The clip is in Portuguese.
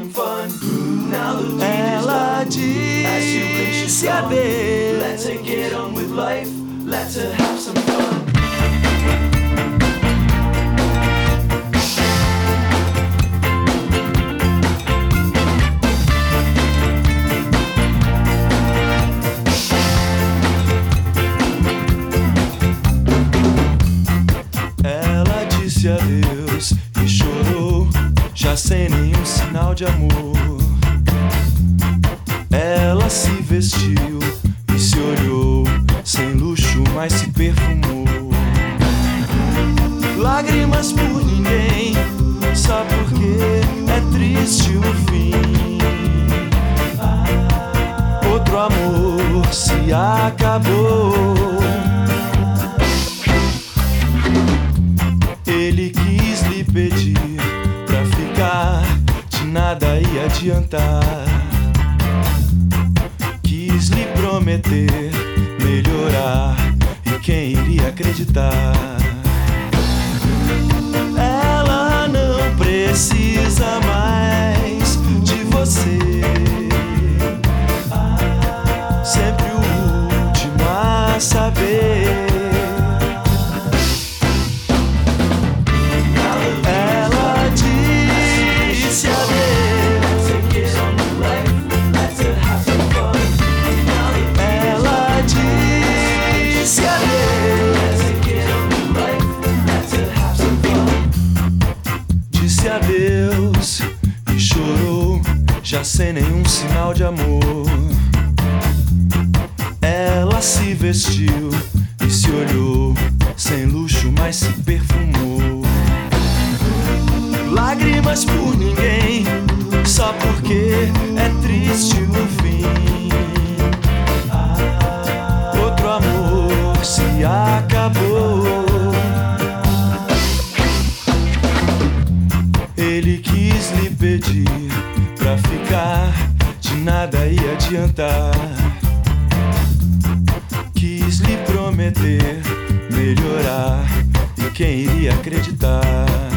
some fun. Now the beat Ela is done. As you reach disse your dawn, adeus. let's get on with life. Let's have some fun. Ela disse adeus e chorou, já sem nenhum sinal de amor. Ela se vestiu e se olhou, sem luxo, mas se perfumou. Lágrimas por ninguém, só porque é triste o fim. Outro amor se acabou. Ele quis lhe pedir pra ficar, de nada ia adiantar. Quis lhe prometer melhorar, e quem iria acreditar? Ela não precisa mais de você. Sempre o último a saber. Ela disse adeus. Ela disse adeus. Disse adeus e chorou, já sem nenhum sinal de amor. Ela se vestiu e se olhou, sem luxo, mas se perfumou. Lágrimas por ninguém, só porque é triste o fim. Outro amor se acabou. Ele quis lhe pedir pra ficar, de nada ia adiantar. Quis lhe prometer melhorar, e quem iria acreditar?